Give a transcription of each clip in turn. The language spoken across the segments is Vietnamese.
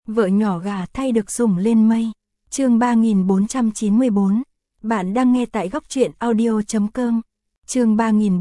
Vợ nhỏ gà thay được sủng lên mây. Chương 3494. Bạn đang nghe tại góc truyện audio.com. Chương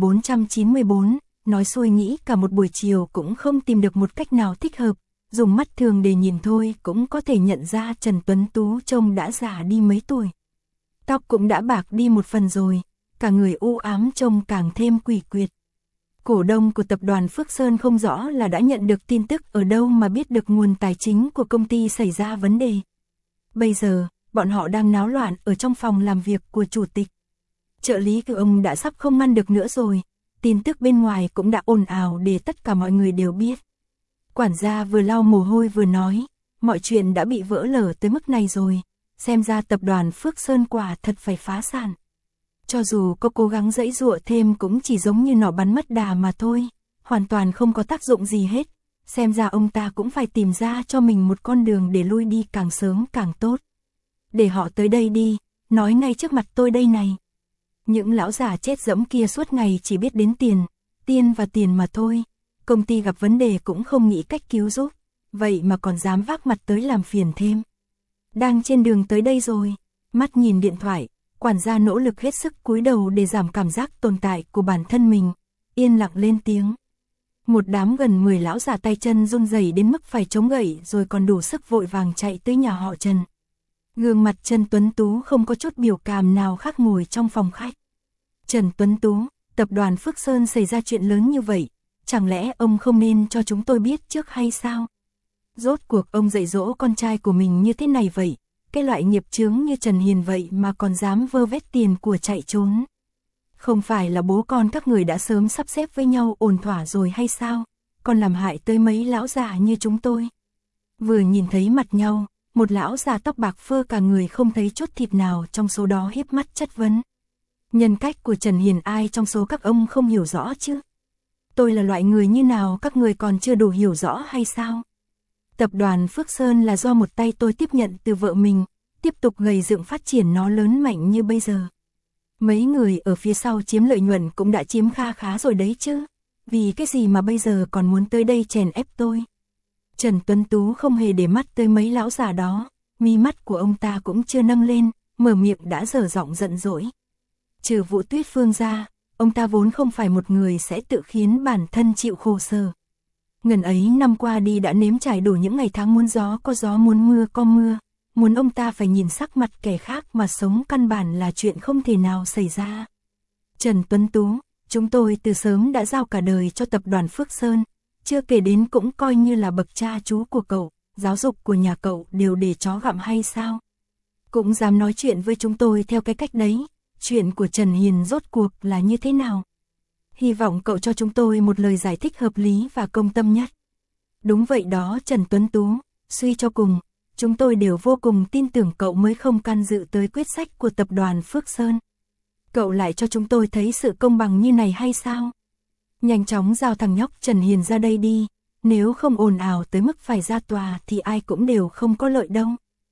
3494. Nói xuôi nghĩ cả một buổi chiều cũng không tìm được một cách nào thích hợp. Dùng mắt thường để nhìn thôi cũng có thể nhận ra Trần Tuấn Tú trông đã già đi mấy tuổi. Tóc cũng đã bạc đi một phần rồi, cả người u ám trông càng thêm quỷ quyệt. Cổ đông của tập đoàn Phước Sơn không rõ là đã nhận được tin tức ở đâu mà biết được nguồn tài chính của công ty xảy ra vấn đề. Bây giờ, bọn họ đang náo loạn ở trong phòng làm việc của chủ tịch. Trợ lý của ông đã sắp không ngăn được nữa rồi, tin tức bên ngoài cũng đã ồn ào để tất cả mọi người đều biết. Quản gia vừa lau mồ hôi vừa nói, mọi chuyện đã bị vỡ lở tới mức này rồi, xem ra tập đoàn Phước Sơn quả thật phải phá sản. Cho dù có cố gắng giãy giụa thêm cũng chỉ giống như nỏ bắn mất đà mà thôi, hoàn toàn không có tác dụng gì hết, xem ra ông ta cũng phải tìm ra cho mình một con đường để lui đi càng sớm càng tốt. Để họ tới đây đi, nói ngay trước mặt tôi đây này. Những lão già chết dẫm kia suốt ngày chỉ biết đến tiền và tiền mà thôi, công ty gặp vấn đề cũng không nghĩ cách cứu giúp, vậy mà còn dám vác mặt tới làm phiền thêm. Đang trên đường tới đây rồi, mắt nhìn điện thoại, quản gia nỗ lực hết sức cúi đầu để giảm cảm giác tồn tại của bản thân mình, yên lặng lên tiếng. Một đám gần 10 lão già tay chân run rẩy đến mức phải chống gậy rồi còn đủ sức vội vàng chạy tới nhà họ Trần. Gương mặt Trần Tuấn Tú không có chút biểu cảm nào khác ngồi trong phòng khách. Trần Tuấn Tú, tập đoàn Phước Sơn xảy ra chuyện lớn như vậy, chẳng lẽ ông không nên cho chúng tôi biết trước hay sao? Rốt cuộc ông dạy dỗ con trai của mình như thế này vậy, cái loại nghiệp chướng như Trần Hiền vậy mà còn dám vơ vét tiền của chạy trốn. Không phải là bố con các người đã sớm sắp xếp với nhau ổn thỏa rồi hay sao, còn làm hại tới mấy lão già như chúng tôi. Vừa nhìn thấy mặt nhau, một lão già tóc bạc phơ cả người không thấy chút thịt nào trong số đó híp mắt chất vấn. Nhân cách của Trần Hiền ai trong số các ông không hiểu rõ chứ? Tôi là loại người như nào các người còn chưa đủ hiểu rõ hay sao? Tập đoàn Phước Sơn là do một tay tôi tiếp nhận từ vợ mình, tiếp tục gầy dựng phát triển nó lớn mạnh như bây giờ. Mấy người ở phía sau chiếm lợi nhuận cũng đã chiếm kha khá rồi đấy chứ, vì cái gì mà bây giờ còn muốn tới đây chèn ép tôi. Trần Tuấn Tú không hề để mắt tới mấy lão già đó, mi mắt của ông ta cũng chưa nâng lên, mở miệng đã dở giọng giận dỗi. Trừ Vũ Tuyết Phương ra, ông ta vốn không phải một người sẽ tự khiến bản thân chịu khổ sở. Ngần ấy năm qua đi đã nếm trải đủ những ngày tháng muốn gió có gió muốn mưa có mưa, muốn ông ta phải nhìn sắc mặt kẻ khác mà sống căn bản là chuyện không thể nào xảy ra. Trần Tuấn Tú, chúng tôi từ sớm đã giao cả đời cho tập đoàn Phước Sơn, chưa kể đến cũng coi như là bậc cha chú của cậu, giáo dục của nhà cậu đều để chó gặm hay sao? Cũng dám nói chuyện với chúng tôi theo cái cách đấy, chuyện của Trần Hiền rốt cuộc là như thế nào? Hy vọng cậu cho chúng tôi một lời giải thích hợp lý và công tâm nhất. Đúng vậy đó Trần Tuấn Tú, suy cho cùng, chúng tôi đều vô cùng tin tưởng cậu mới không can dự tới quyết sách của tập đoàn Phước Sơn. Cậu lại cho chúng tôi thấy sự công bằng như này hay sao? Nhanh chóng giao thằng nhóc Trần Hiền ra đây đi, nếu không ồn ào tới mức phải ra tòa thì ai cũng đều không có lợi đâu.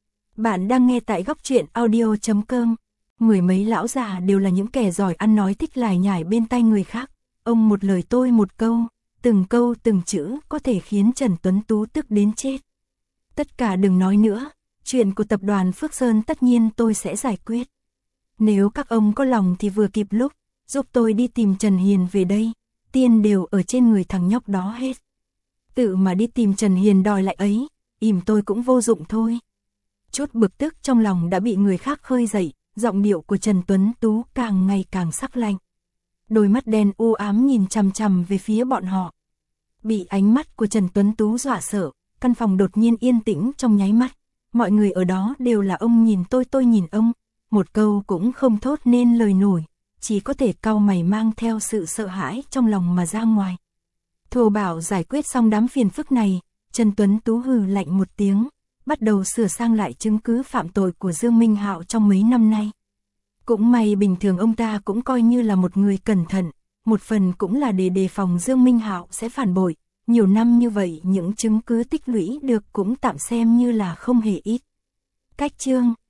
Bạn đang nghe tại góc truyện audio.com. Mười mấy lão già đều là những kẻ giỏi ăn nói thích lải nhải bên tai người khác. Ông một lời tôi một câu từng chữ có thể khiến Trần Tuấn Tú tức đến chết. Tất cả đừng nói nữa, chuyện của tập đoàn Phước Sơn tất nhiên tôi sẽ giải quyết. Nếu các ông có lòng thì vừa kịp lúc, giúp tôi đi tìm Trần Hiền về đây, tiền đều ở trên người thằng nhóc đó hết. Tự mà đi tìm Trần Hiền đòi lại ấy, ỉm tôi cũng vô dụng thôi. Chút bực tức trong lòng đã bị người khác khơi dậy, giọng điệu của Trần Tuấn Tú càng ngày càng sắc lạnh. Đôi mắt đen u ám nhìn chằm chằm về phía bọn họ. Bị ánh mắt của Trần Tuấn Tú dọa sợ, căn phòng đột nhiên yên tĩnh trong nháy mắt. Mọi người ở đó đều là ông nhìn tôi nhìn ông, một câu cũng không thốt nên lời nổi, chỉ có thể cau mày mang theo sự sợ hãi trong lòng mà ra ngoài. Thô bảo giải quyết xong đám phiền phức này, Trần Tuấn Tú hừ lạnh một tiếng, bắt đầu sửa sang lại chứng cứ phạm tội của Dương Minh Hạo trong mấy năm nay. Cũng may bình thường ông ta cũng coi như là một người cẩn thận, một phần cũng là để đề phòng Dương Minh Hạo sẽ phản bội. Nhiều năm như vậy những chứng cứ tích lũy được cũng tạm xem như là không hề ít. Cách chương